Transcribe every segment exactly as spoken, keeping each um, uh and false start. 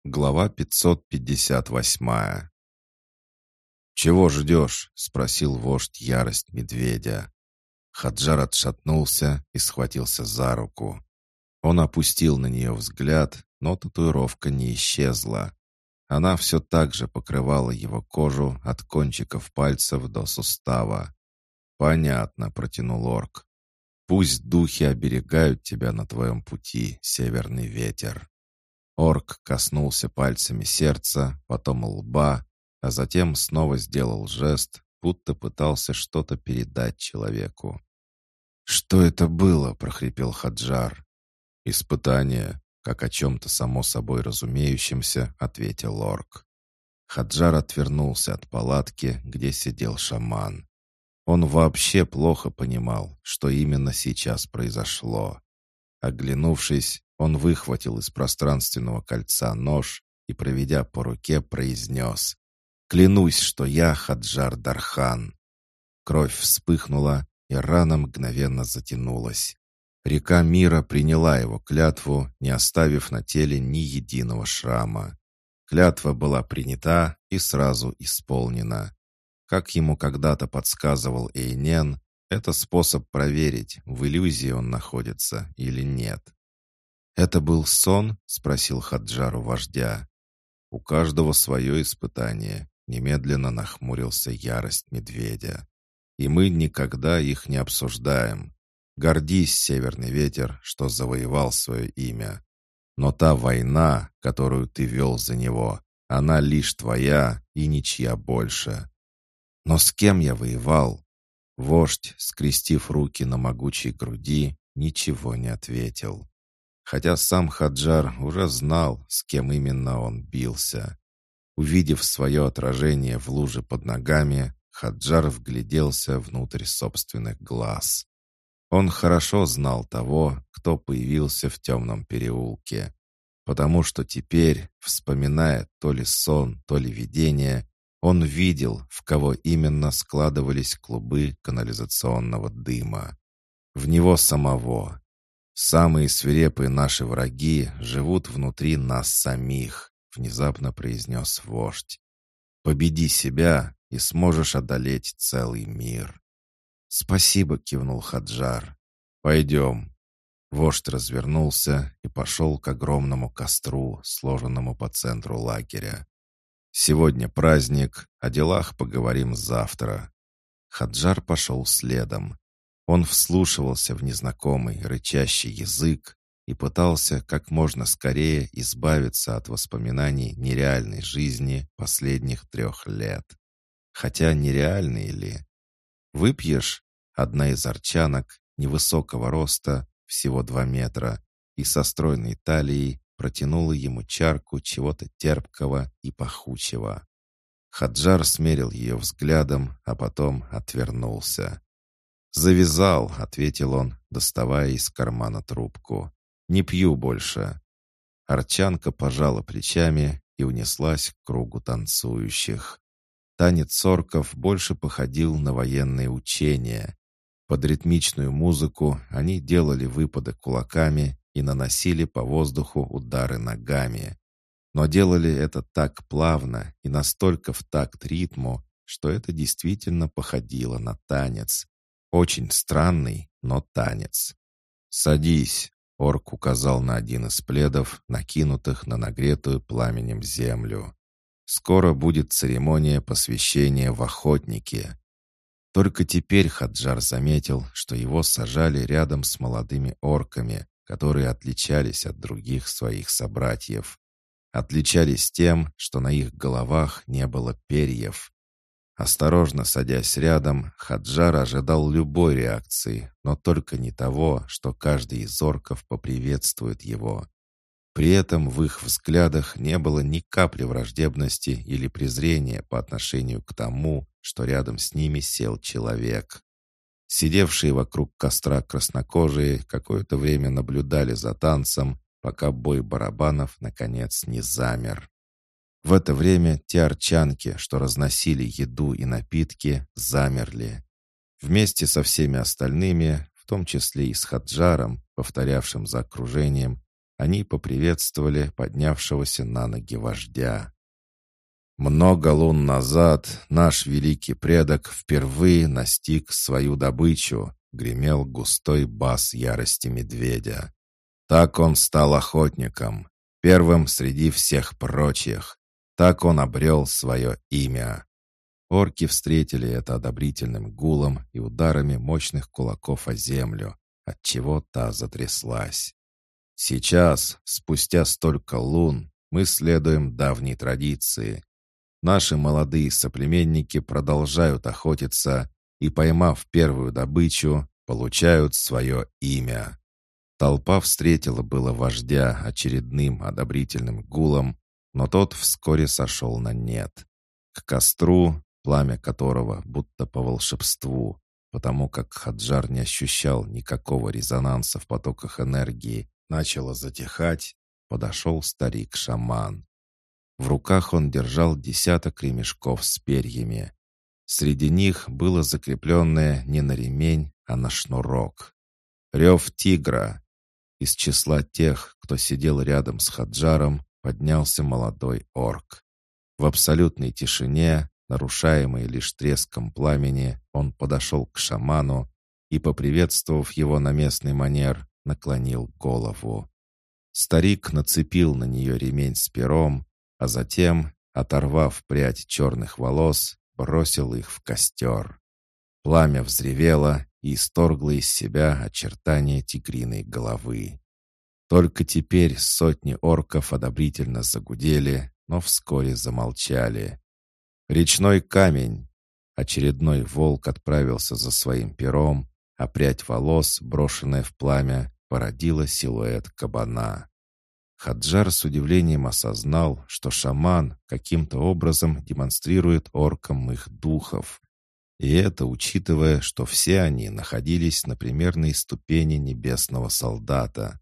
Глава пятьсот пятьдесят восемь. «Чего ждешь?» — спросил вождь ярость медведя. Хаджар отшатнулся и схватился за руку. Он опустил на нее взгляд, но татуировка не исчезла. Она все так же покрывала его кожу от кончиков пальцев до сустава. «Понятно», — протянул орк. «Пусть духи оберегают тебя на твоем пути, северный ветер». Орк коснулся пальцами сердца, потом лба, а затем снова сделал жест, будто пытался что-то передать человеку. «Что это было?» — прохрипел Хаджар. «Испытание», — как о чем-то само собой разумеющемся, ответил орк. Хаджар отвернулся от палатки, где сидел шаман. Он вообще плохо понимал, что именно сейчас произошло. Оглянувшись, он выхватил из пространственного кольца нож и, проведя по руке, произнес: «Клянусь, что я Хаджар Дархан». Кровь вспыхнула, и рана мгновенно затянулась. Река мира приняла его клятву, не оставив на теле ни единого шрама. Клятва была принята и сразу исполнена. Как ему когда-то подсказывал Эйнен, это способ проверить, в иллюзии он находится или нет. «Это был сон?» — спросил Хаджар у вождя. «У каждого свое испытание», — немедленно нахмурился ярость медведя. «И мы никогда их не обсуждаем. Гордись, северный ветер, что завоевал свое имя. Но та война, которую ты вел за него, она лишь твоя и ничья больше». «Но с кем я воевал?» Вождь, скрестив руки на могучей груди, ничего не ответил. Хотя сам Хаджар уже знал, с кем именно он бился. Увидев свое отражение в луже под ногами, Хаджар вгляделся внутрь собственных глаз. Он хорошо знал того, кто появился в темном переулке, потому что теперь, вспоминая то ли сон, то ли видение, он видел, в кого именно складывались клубы канализационного дыма. В него самого. «Самые свирепые наши враги живут внутри нас самих», — внезапно произнес вождь. «Победи себя, и сможешь одолеть целый мир». «Спасибо», — кивнул Хаджар. «Пойдем». Вождь развернулся и пошел к огромному костру, сложенному по центру лагеря. «Сегодня праздник, о делах поговорим завтра». Хаджар пошел следом. Он вслушивался в незнакомый рычащий язык и пытался как можно скорее избавиться от воспоминаний нереальной жизни последних трех лет. Хотя нереальные ли? «Выпьешь?» Одна из арчанок, невысокого роста, всего два метра, и со стройной талией протянула ему чарку чего-то терпкого и пахучего. Хаджар смерил ее взглядом, а потом отвернулся. «Завязал», — ответил он, доставая из кармана трубку. «Не пью больше». Арчанка пожала плечами и унеслась к кругу танцующих. Танец орков больше походил на военные учения. Под ритмичную музыку они делали выпады кулаками и наносили по воздуху удары ногами. Но делали это так плавно и настолько в такт ритму, что это действительно походило на танец. Очень странный, но танец. «Садись», — орк указал на один из пледов, накинутых на нагретую пламенем землю. «Скоро будет церемония посвящения в охотники». Только теперь Хаджар заметил, что его сажали рядом с молодыми орками, которые отличались от других своих собратьев. Отличались тем, что на их головах не было перьев. Осторожно садясь рядом, Хаджар ожидал любой реакции, но только не того, что каждый из орков поприветствует его. При этом в их взглядах не было ни капли враждебности или презрения по отношению к тому, что рядом с ними сел человек. Сидевшие вокруг костра краснокожие какое-то время наблюдали за танцем, пока бой барабанов наконец не замер. В это время те арчанки, что разносили еду и напитки, замерли. Вместе со всеми остальными, в том числе и с Хаджаром, повторявшим за окружением, они поприветствовали поднявшегося на ноги вождя. Много лун назад наш великий предок впервые настиг свою добычу, гремел густой бас ярости медведя. Так он стал охотником, первым среди всех прочих. Так он обрел свое имя. Орки встретили это одобрительным гулом и ударами мощных кулаков о землю, отчего та затряслась. Сейчас, спустя столько лун, мы следуем давней традиции. Наши молодые соплеменники продолжают охотиться и, поймав первую добычу, получают свое имя. Толпа встретила было вождя очередным одобрительным гулом, но тот вскоре сошел на нет. К костру, пламя которого будто по волшебству, потому как Хаджар не ощущал никакого резонанса в потоках энергии, начало затихать, подошел старик-шаман. В руках он держал десяток ремешков с перьями. Среди них было закрепленное не на ремень, а на шнурок. Рев тигра. Из числа тех, кто сидел рядом с Хаджаром, поднялся молодой орк. В абсолютной тишине, нарушаемой лишь треском пламени, он подошел к шаману и, поприветствовав его на местный манер, наклонил голову. Старик нацепил на нее ремень с пером, а затем, оторвав прядь черных волос, бросил их в костер. Пламя взревело и исторгло из себя очертания тигриной головы. Только теперь сотни орков одобрительно загудели, но вскоре замолчали. «Речной камень!» Очередной волк отправился за своим пером, а прядь волос, брошенная в пламя, породила силуэт кабана. Хаджар с удивлением осознал, что шаман каким-то образом демонстрирует оркам их духов. И это учитывая, что все они находились на примерной ступени небесного солдата.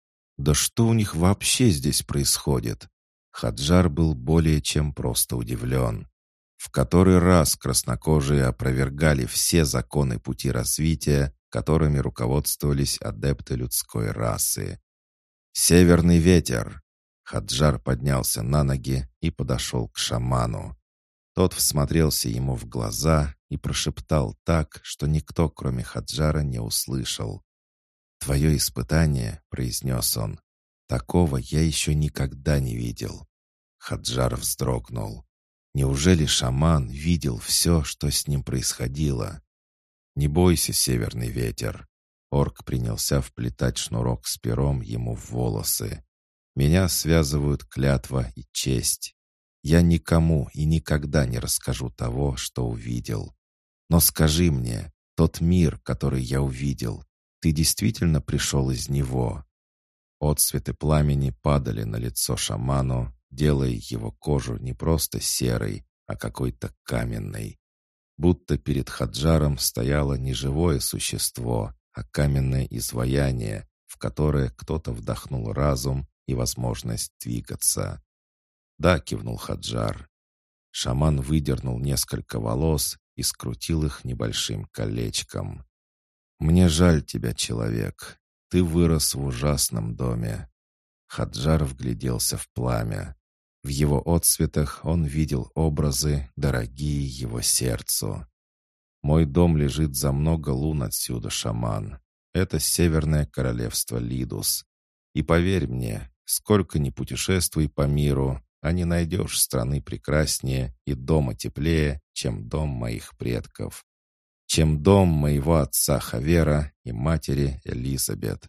Да что у них вообще здесь происходит? Хаджар был более чем просто удивлен. В который раз краснокожие опровергали все законы пути развития, которыми руководствовались адепты людской расы. «Северный ветер!» Хаджар поднялся на ноги и подошел к шаману. Тот всмотрелся ему в глаза и прошептал так, что никто, кроме Хаджара, не услышал. «Твое испытание», — произнес он, — «такого я еще никогда не видел». Хаджар вздрогнул. Неужели шаман видел все, что с ним происходило? «Не бойся, северный ветер». Орк принялся вплетать шнурок с пером ему в волосы. «Меня связывают клятва и честь. Я никому и никогда не расскажу того, что увидел. Но скажи мне, тот мир, который я увидел, ты действительно пришел из него?» Отсветы пламени падали на лицо шаману, делая его кожу не просто серой, а какой-то каменной. Будто перед Хаджаром стояло не живое существо, а каменное изваяние, в которое кто-то вдохнул разум и возможность двигаться. «Да», — кивнул Хаджар. Шаман выдернул несколько волос и скрутил их небольшим колечком. «Мне жаль тебя, человек. Ты вырос в ужасном доме». Хаджар вгляделся в пламя. В его отсветах он видел образы, дорогие его сердцу. «Мой дом лежит за много лун отсюда, шаман. Это северное королевство Лидус. И поверь мне, сколько ни путешествуй по миру, а не найдешь страны прекраснее и дома теплее, чем дом моих предков, чем дом моего отца Хавера и матери Элизабет».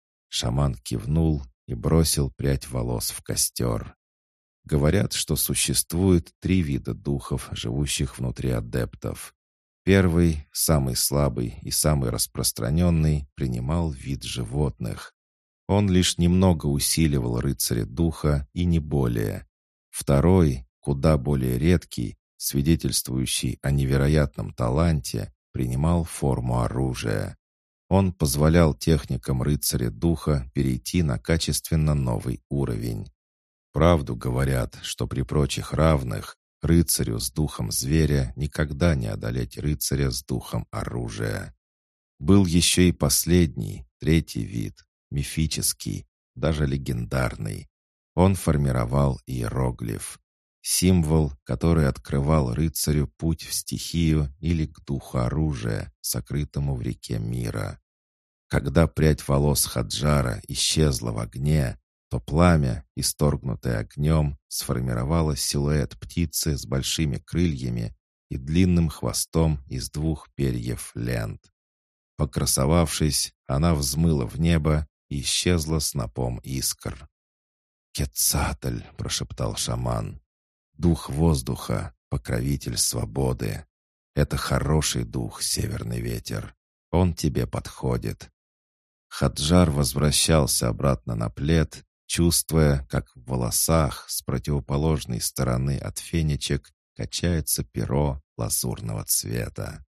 Шаман кивнул и бросил прядь волос в костер. Говорят, что существует три вида духов, живущих внутри адептов. Первый, самый слабый и самый распространенный, принимал вид животных. Он лишь немного усиливал рыцаря духа и не более. Второй, куда более редкий, свидетельствующий о невероятном таланте, принимал форму оружия. Он позволял техникам рыцаря духа перейти на качественно новый уровень. Правду говорят, что при прочих равных рыцарю с духом зверя никогда не одолеть рыцаря с духом оружия. Был еще и последний, третий вид, мифический, даже легендарный. Он формировал иероглиф. Символ, который открывал рыцарю путь в стихию или к духу оружия, сокрытому в реке мира. Когда прядь волос Хаджара исчезла в огне, то пламя, исторгнутое огнем, сформировало силуэт птицы с большими крыльями и длинным хвостом из двух перьев лент. Покрасовавшись, она взмыла в небо и исчезла снопом искр. «Кецатль!» — прошептал шаман. «Дух воздуха, покровитель свободы. Это хороший дух, северный ветер. Он тебе подходит». Хаджар возвращался обратно на плед, чувствуя, как в волосах с противоположной стороны от фенечек качается перо лазурного цвета.